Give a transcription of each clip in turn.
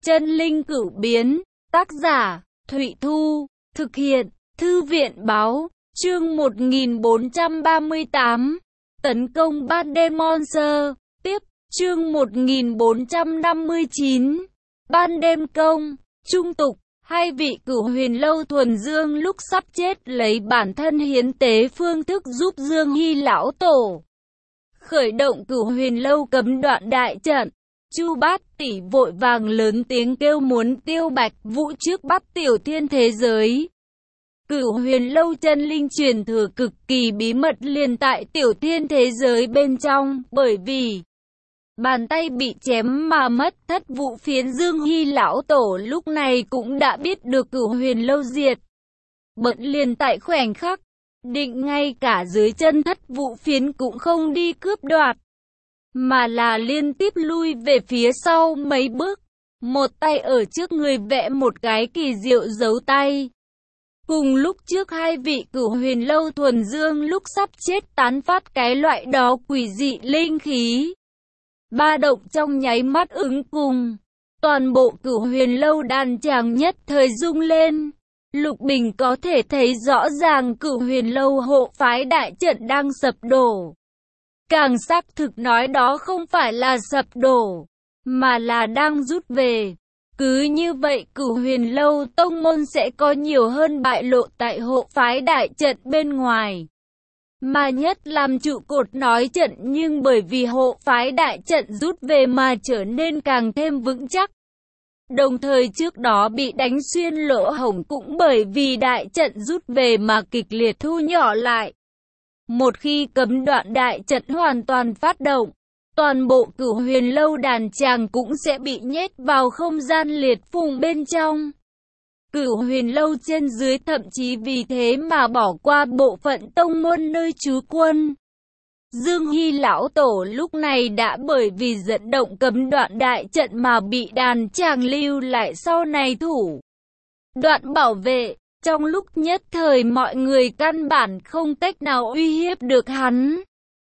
Chân linh cửu biến, tác giả, Thụy Thu, thực hiện, Thư viện báo, chương 1438, tấn công ban đêm Monster, tiếp, chương 1459, ban đêm công, trung tục, hai vị cửu huyền lâu thuần dương lúc sắp chết lấy bản thân hiến tế phương thức giúp Dương Hy lão tổ khởi động cửu huyền lâu cấm đoạn đại trận. Chu Bát Tỷ vội vàng lớn tiếng kêu muốn tiêu Bạch Vũ trước bắt tiểu thiên thế giới. Cửu huyền lâu chân linh truyền thừa cực kỳ bí mật liền tại tiểu thiên thế giới bên trong, bởi vì bàn tay bị chém mà mất thất vụ phiến. Dương Hy lão tổ lúc này cũng đã biết được cửu huyền lâu diệt. Bận liền tại khoảnh khắc, định ngay cả dưới chân thất vụ phiến cũng không đi cướp đoạt, mà là liên tiếp lui về phía sau mấy bước, một tay ở trước người vẽ một cái kỳ diệu dấu tay. Cùng lúc trước hai vị cửu huyền lâu thuần dương lúc sắp chết tán phát cái loại đó quỷ dị linh khí. Ba động trong nháy mắt ứng cùng, toàn bộ cửu huyền lâu đàn tràng nhất thời rung lên. Lục Bình có thể thấy rõ ràng cửu huyền lâu hộ phái đại trận đang sập đổ. Càng xác thực nói đó không phải là sập đổ, mà là đang rút về. Cứ như vậy cửu huyền lâu tông môn sẽ có nhiều hơn bại lộ tại hộ phái đại trận bên ngoài. Mà nhất làm trụ cột nói trận, nhưng bởi vì hộ phái đại trận rút về mà trở nên càng thêm vững chắc. Đồng thời trước đó bị đánh xuyên lỗ hổng cũng bởi vì đại trận rút về mà kịch liệt thu nhỏ lại. Một khi cấm đoạn đại trận hoàn toàn phát động, toàn bộ cửu huyền lâu đàn tràng cũng sẽ bị nhét vào không gian liệt phùng bên trong. Cửu huyền lâu trên dưới thậm chí vì thế mà bỏ qua bộ phận tông môn nơi trú quân. Dương Hy lão tổ lúc này đã bởi vì dẫn động cấm đoạn đại trận mà bị đàn tràng lưu lại sau này thủ đoạn bảo vệ. Trong lúc nhất thời mọi người căn bản không cách nào uy hiếp được hắn.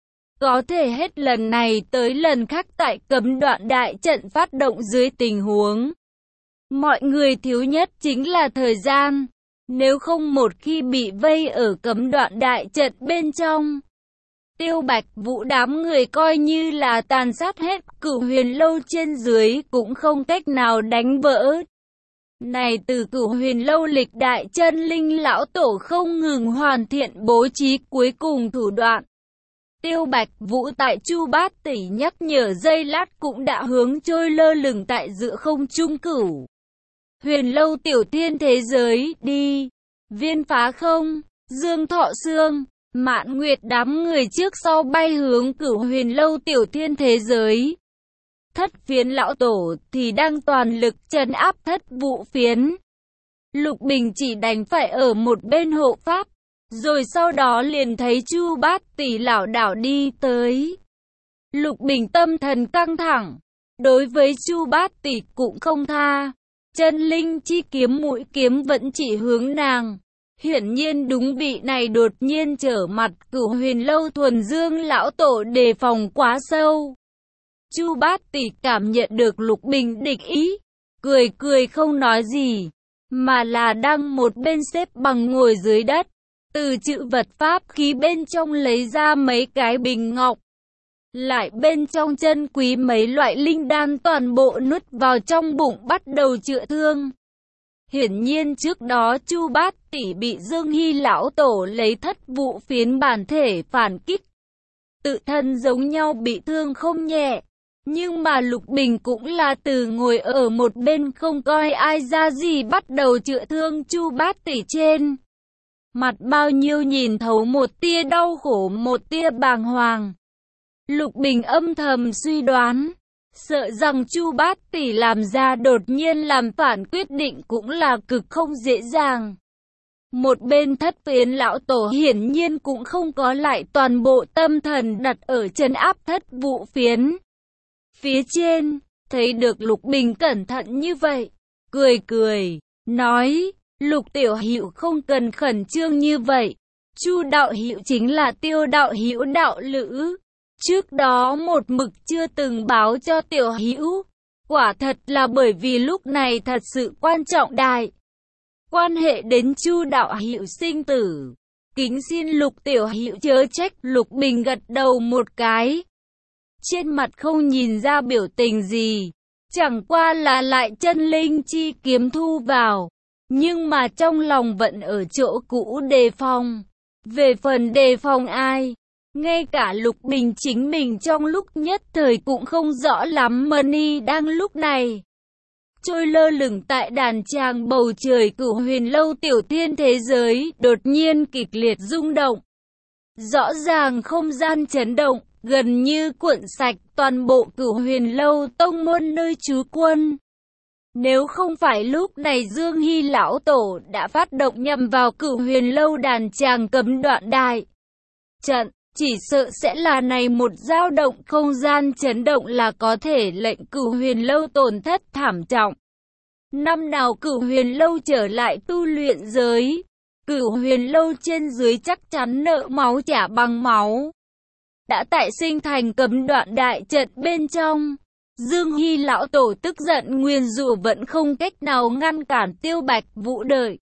Có thể hết lần này tới lần khác tại cấm đoạn đại trận phát động dưới tình huống mọi người thiếu nhất chính là thời gian. Nếu không một khi bị vây ở cấm đoạn đại trận bên trong, Tiêu Bạch Vũ đám người coi như là tàn sát hết cửu huyền lâu trên dưới cũng không cách nào đánh vỡ. Này từ cửu huyền lâu lịch đại chân linh lão tổ không ngừng hoàn thiện bố trí cuối cùng thủ đoạn. Tiêu Bạch Vũ tại Chu Bát Tỷ nhắc nhở giây lát cũng đã hướng trôi lơ lửng tại giữa không trung cửu huyền lâu tiểu thiên thế giới đi. Viên Phá Không, Dương Thọ Sương, Mạn Nguyệt đám người trước sau bay hướng cửu huyền lâu tiểu thiên thế giới. Thất phiến lão tổ thì đang toàn lực trấn áp thất vụ phiến. Lục Bình chỉ đành phải ở một bên hộ pháp, rồi sau đó liền thấy Chu Bát Tỷ lảo đảo đi tới. Lục Bình tâm thần căng thẳng, đối với Chu Bát Tỷ cũng không tha. Chân linh chi kiếm mũi kiếm vẫn chỉ hướng nàng. Hiển nhiên đúng vị này đột nhiên trở mặt cửu huyền lâu thuần dương lão tổ đề phòng quá sâu. Chu Bát Tỷ cảm nhận được Lục Bình địch ý, cười cười không nói gì, mà là đang một bên xếp bằng ngồi dưới đất, từ chữ vật pháp khí bên trong lấy ra mấy cái bình ngọc, lại bên trong chân quý mấy loại linh đan toàn bộ nuốt vào trong bụng bắt đầu chữa thương. Hiển nhiên trước đó Chu Bát Tỷ bị Dương Hy lão tổ lấy thất vụ phiến bản thể phản kích, tự thân giống nhau bị thương không nhẹ. Nhưng mà Lục Bình cũng là từ ngồi ở một bên không coi ai ra gì bắt đầu chữa thương Chu Bát Tỷ trên mặt bao nhiêu nhìn thấu một tia đau khổ một tia bàng hoàng. Lục Bình âm thầm suy đoán, sợ rằng Chu Bát Tỷ làm ra đột nhiên làm phản quyết định cũng là cực không dễ dàng. Một bên thất phiến lão tổ hiển nhiên cũng không có lại toàn bộ tâm thần đặt ở trấn áp thất vụ phiến phía trên, thấy được Lục Bình cẩn thận như vậy, cười cười, nói, Lục tiểu hữu không cần khẩn trương như vậy, Chu đạo hữu chính là Tiêu đạo hữu đạo lữ, trước đó một mực chưa từng báo cho tiểu hữu, Quả thật là bởi vì lúc này thật sự quan trọng đại. Quan hệ đến Chu đạo hữu sinh tử. Kính xin Lục tiểu hữu chớ trách. Lục Bình gật đầu một cái. Trên mặt không nhìn ra biểu tình gì. Chẳng qua là lại chân linh chi kiếm thu vào. Nhưng mà trong lòng vẫn ở chỗ cũ đề phòng. Về phần đề phòng ai? Ngay cả Lục Bình chính mình trong lúc nhất thời cũng không rõ lắm. Mani đang lúc này trôi lơ lửng tại đàn tràng bầu trời Cửu Huyền Lâu tiểu thiên thế giới, đột nhiên kịch liệt rung động. Rõ ràng không gian chấn động, gần như cuộn sạch toàn bộ Cửu Huyền Lâu tông môn nơi trú quân. Nếu không phải lúc này Dương Hy lão tổ đã phát động nhằm vào Cửu Huyền Lâu đàn tràng cấm đoạn đại trận, chỉ sợ sẽ là này một dao động không gian chấn động là có thể lệnh Cửu Huyền Lâu tổn thất thảm trọng. Năm nào Cửu Huyền Lâu trở lại tu luyện giới, Cửu Huyền Lâu trên dưới chắc chắn nợ máu trả bằng máu. Đã tại sinh thành cấm đoạn đại trận bên trong, Dương Hy lão tổ tức giận nguyền rủa vẫn không cách nào ngăn cản Tiêu Bạch Vũ đợi.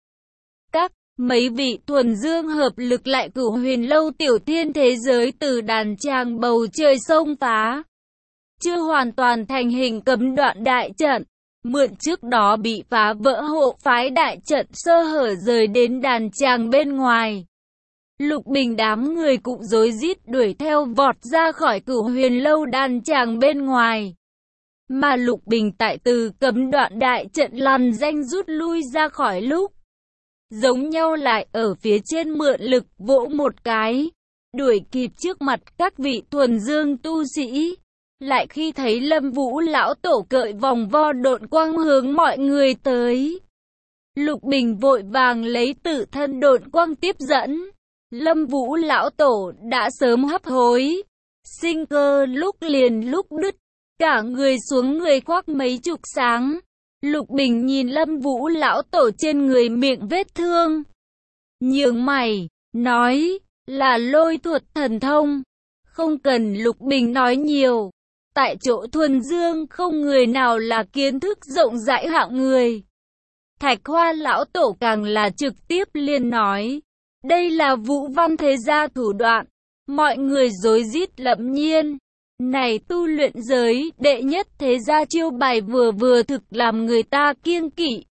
Mấy vị thuần dương hợp lực lại Cửu Huyền Lâu tiểu thiên thế giới từ đàn tràng bầu trời xông phá. Chưa hoàn toàn thành hình cấm đoạn đại trận, mượn trước đó bị phá vỡ hộ phái đại trận sơ hở rời đến đàn tràng bên ngoài. Lục Bình đám người cũng rối rít đuổi theo vọt ra khỏi Cửu Huyền Lâu đàn tràng bên ngoài. Mà Lục Bình tại từ cấm đoạn đại trận lằn danh rút lui ra khỏi lúc. Giống nhau lại ở phía trên mượn lực vỗ một cái, đuổi kịp trước mặt các vị thuần dương tu sĩ. Lại khi thấy Lâm Vũ lão tổ cởi vòng vo độn quang hướng mọi người tới. Lục Bình vội vàng lấy tự thân độn quang tiếp dẫn. Lâm Vũ lão tổ đã sớm hấp hối. Sinh cơ lúc liền lúc đứt, cả người xuống người khoác mấy chục sáng. Lục Bình nhìn Lâm Vũ lão tổ trên người miệng vết thương. Nhướng mày, nói, là lôi thuật thần thông. Không cần Lục Bình nói nhiều. Tại chỗ thuần dương không người nào là kiến thức rộng rãi hạng người. Thạch Hoa lão tổ càng là trực tiếp liền nói. Đây là Vũ Văn thế gia thủ đoạn. Mọi người rối rít lẫm nhiên. Này tu luyện giới, đệ nhất thế gia chiêu bài vừa thực làm người ta kiêng kỵ.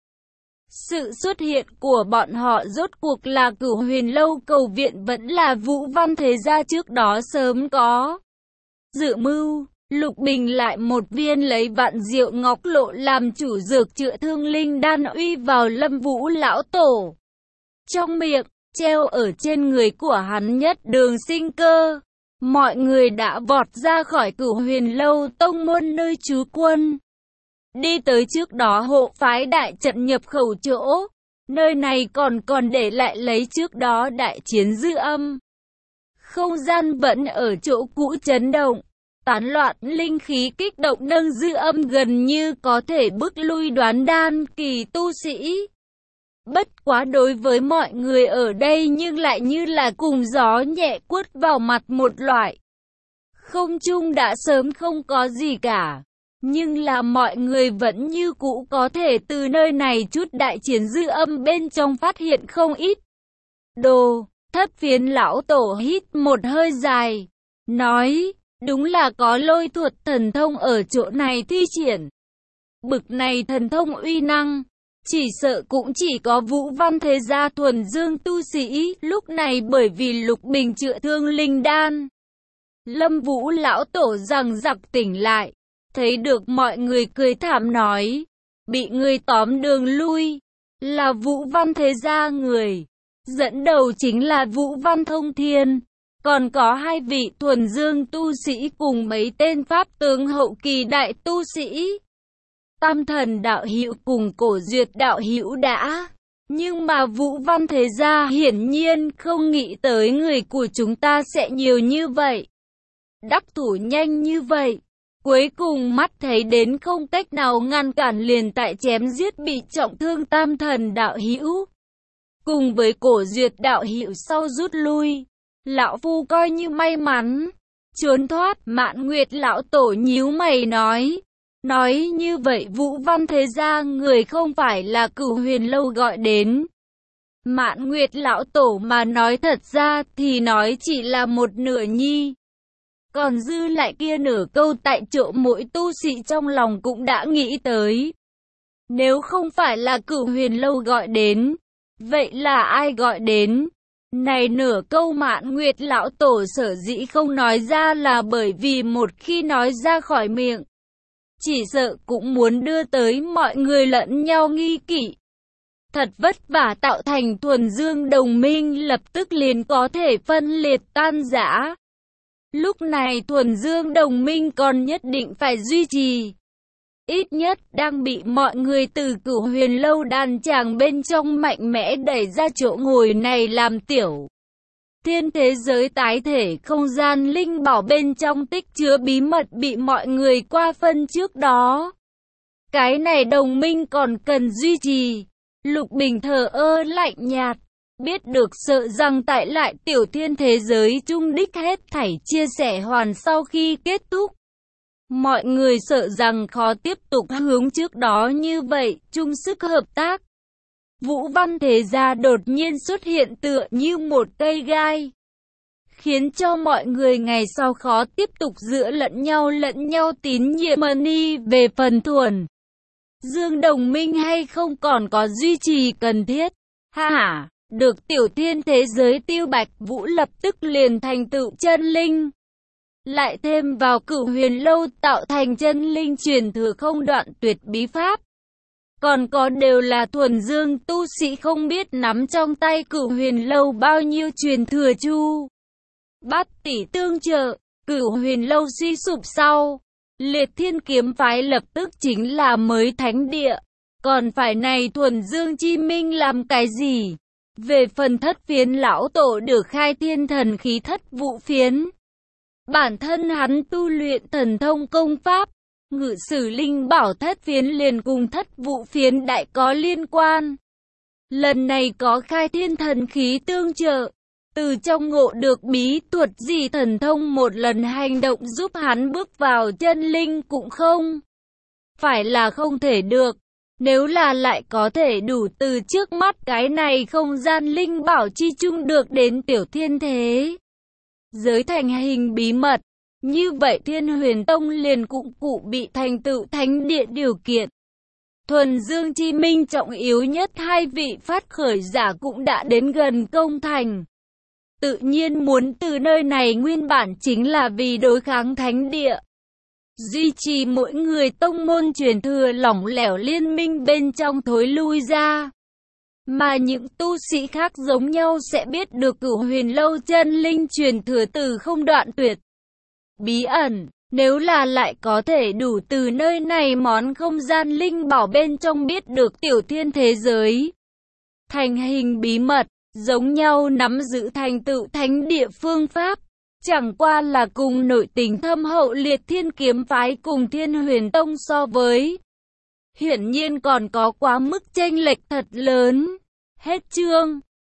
Sự xuất hiện của bọn họ rốt cuộc là Cửu Huyền Lâu cầu viện vẫn là Vũ Văn thế gia trước đó sớm có dự mưu. Lục Bình lại một viên lấy vạn diệu ngọc lộ làm chủ dược chữa thương linh đan uy vào Lâm Vũ lão tổ. Trong miệng, treo ở trên người của hắn nhất đường sinh cơ. Mọi người đã vọt ra khỏi Cửu Huyền Lâu tông môn nơi trú quân. Đi tới trước đó hộ phái đại trận nhập khẩu chỗ. Nơi này còn để lại lấy trước đó đại chiến dư âm. Không gian vẫn ở chỗ cũ chấn động. Tán loạn linh khí kích động nâng dư âm gần như có thể bức lui đoán đan kỳ tu sĩ. Bất quá đối với mọi người ở đây nhưng lại như là cùng gió nhẹ quất vào mặt một loại. Không trung đã sớm không có gì cả. Nhưng là mọi người vẫn như cũ có thể từ nơi này chút đại chiến dư âm bên trong phát hiện không ít. Thất phiến lão tổ hít một hơi dài. Nói, đúng là có lôi thuật thần thông ở chỗ này thi triển. Bực này thần thông uy năng. Chỉ sợ cũng chỉ có Vũ Văn thế gia thuần dương tu sĩ, lúc này bởi vì Lục Bình chữa thương linh đan. Lâm Vũ lão tổ rằng giặc tỉnh lại, thấy được mọi người cười thảm nói, bị người tóm đường lui, là Vũ Văn thế gia người. Dẫn đầu chính là Vũ Văn Thông Thiên, còn có hai vị thuần dương tu sĩ cùng mấy tên pháp tướng hậu kỳ đại tu sĩ. Tam Thần đạo hữu cùng Cổ Duyệt đạo hữu đã. Nhưng mà Vũ Văn thế gia hiển nhiên không nghĩ tới người của chúng ta sẽ nhiều như vậy. Đắc thủ nhanh như vậy. Cuối cùng mắt thấy đến không cách nào ngăn cản liền tại chém giết bị trọng thương Tam Thần đạo hữu. Cùng với Cổ Duyệt đạo hữu sau rút lui. Lão Phu coi như may mắn. Trốn thoát. Mạn Nguyệt lão tổ nhíu mày nói. Nói như vậy Vũ Văn Thế Gia người không phải là Cửu Huyền Lâu gọi đến. Mạn Nguyệt lão tổ mà nói thật ra thì nói chỉ là một nửa nhi. Còn dư lại kia nửa câu tại chỗ mỗi tu sĩ trong lòng cũng đã nghĩ tới. Nếu không phải là Cửu Huyền Lâu gọi đến, vậy là ai gọi đến? Này nửa câu Mạn Nguyệt lão tổ sở dĩ không nói ra là bởi vì một khi nói ra khỏi miệng, chỉ sợ cũng muốn đưa tới mọi người lẫn nhau nghi kỵ. Thật vất vả tạo thành thuần dương đồng minh lập tức liền có thể phân liệt tan rã. Lúc này thuần dương đồng minh còn nhất định phải duy trì. Ít nhất đang bị mọi người từ Cửu Huyền Lâu đàn tràng bên trong mạnh mẽ đẩy ra chỗ ngồi này làm tiểu. Thiên thế giới tái thể không gian linh bảo bên trong tích chứa bí mật bị mọi người qua phân trước đó. Cái này đồng minh còn cần duy trì. Lục Bình thờ ơ lạnh nhạt, biết được sợ rằng tại lại tiểu thiên thế giới chung đích hết thảy chia sẻ hoàn sau khi kết thúc. Mọi người sợ rằng khó tiếp tục hướng trước đó như vậy, chung sức hợp tác. Vũ Văn Thế Gia đột nhiên xuất hiện tựa như một cây gai, khiến cho mọi người ngày sau khó tiếp tục giữa lẫn nhau tín nhiệm money về phần thuần. Dương đồng minh hay không còn có duy trì cần thiết. Ha ha, được tiểu thiên thế giới Tiêu Bạch Vũ lập tức liền thành tựu chân linh. Lại thêm vào Cửu Huyền Lâu tạo thành chân linh truyền thừa không đoạn tuyệt bí pháp. Còn có đều là thuần dương tu sĩ không biết nắm trong tay Cửu Huyền Lâu bao nhiêu truyền thừa chu. Bát tỷ tương trợ, Cửu Huyền Lâu suy sụp sau. Liệt Thiên Kiếm Phái lập tức chính là mới thánh địa. Còn phải này thuần dương chi minh làm cái gì? Về phần Thất Phiến lão tổ được khai thiên thần khí Thất Vũ Phiến. Bản thân hắn tu luyện thần thông công pháp, ngự sử linh bảo Thất Phiến liền cùng Thất Vũ Phiến đại có liên quan. Lần này có khai thiên thần khí tương trợ, từ trong ngộ được bí thuật gì thần thông một lần hành động giúp hắn bước vào chân linh cũng không phải là không thể được. Nếu là lại có thể đủ từ trước mắt cái này không gian linh bảo chi chung được đến tiểu thiên thế giới thành hình bí mật, như vậy Thiên Huyền Tông liền cũng cụ bị thành tựu thánh địa điều kiện. Thuần dương chi minh trọng yếu nhất hai vị phát khởi giả cũng đã đến gần công thành. Tự nhiên muốn từ nơi này nguyên bản chính là vì đối kháng thánh địa. Duy trì mỗi người tông môn truyền thừa lỏng lẻo liên minh bên trong thối lui ra. Mà những tu sĩ khác giống nhau sẽ biết được Cửu Huyền Lâu chân linh truyền thừa từ không đoạn tuyệt. Bí ẩn, nếu là lại có thể đủ từ nơi này món không gian linh bảo bên trong biết được tiểu thiên thế giới. Thành hình bí mật, giống nhau nắm giữ thành tựu thánh địa phương pháp. Chẳng qua là cùng nội tình thâm hậu Liệt Thiên Kiếm Phái cùng Thiên Huyền Tông so với. Hiển nhiên còn có quá mức chênh lệch thật lớn. Hết chương.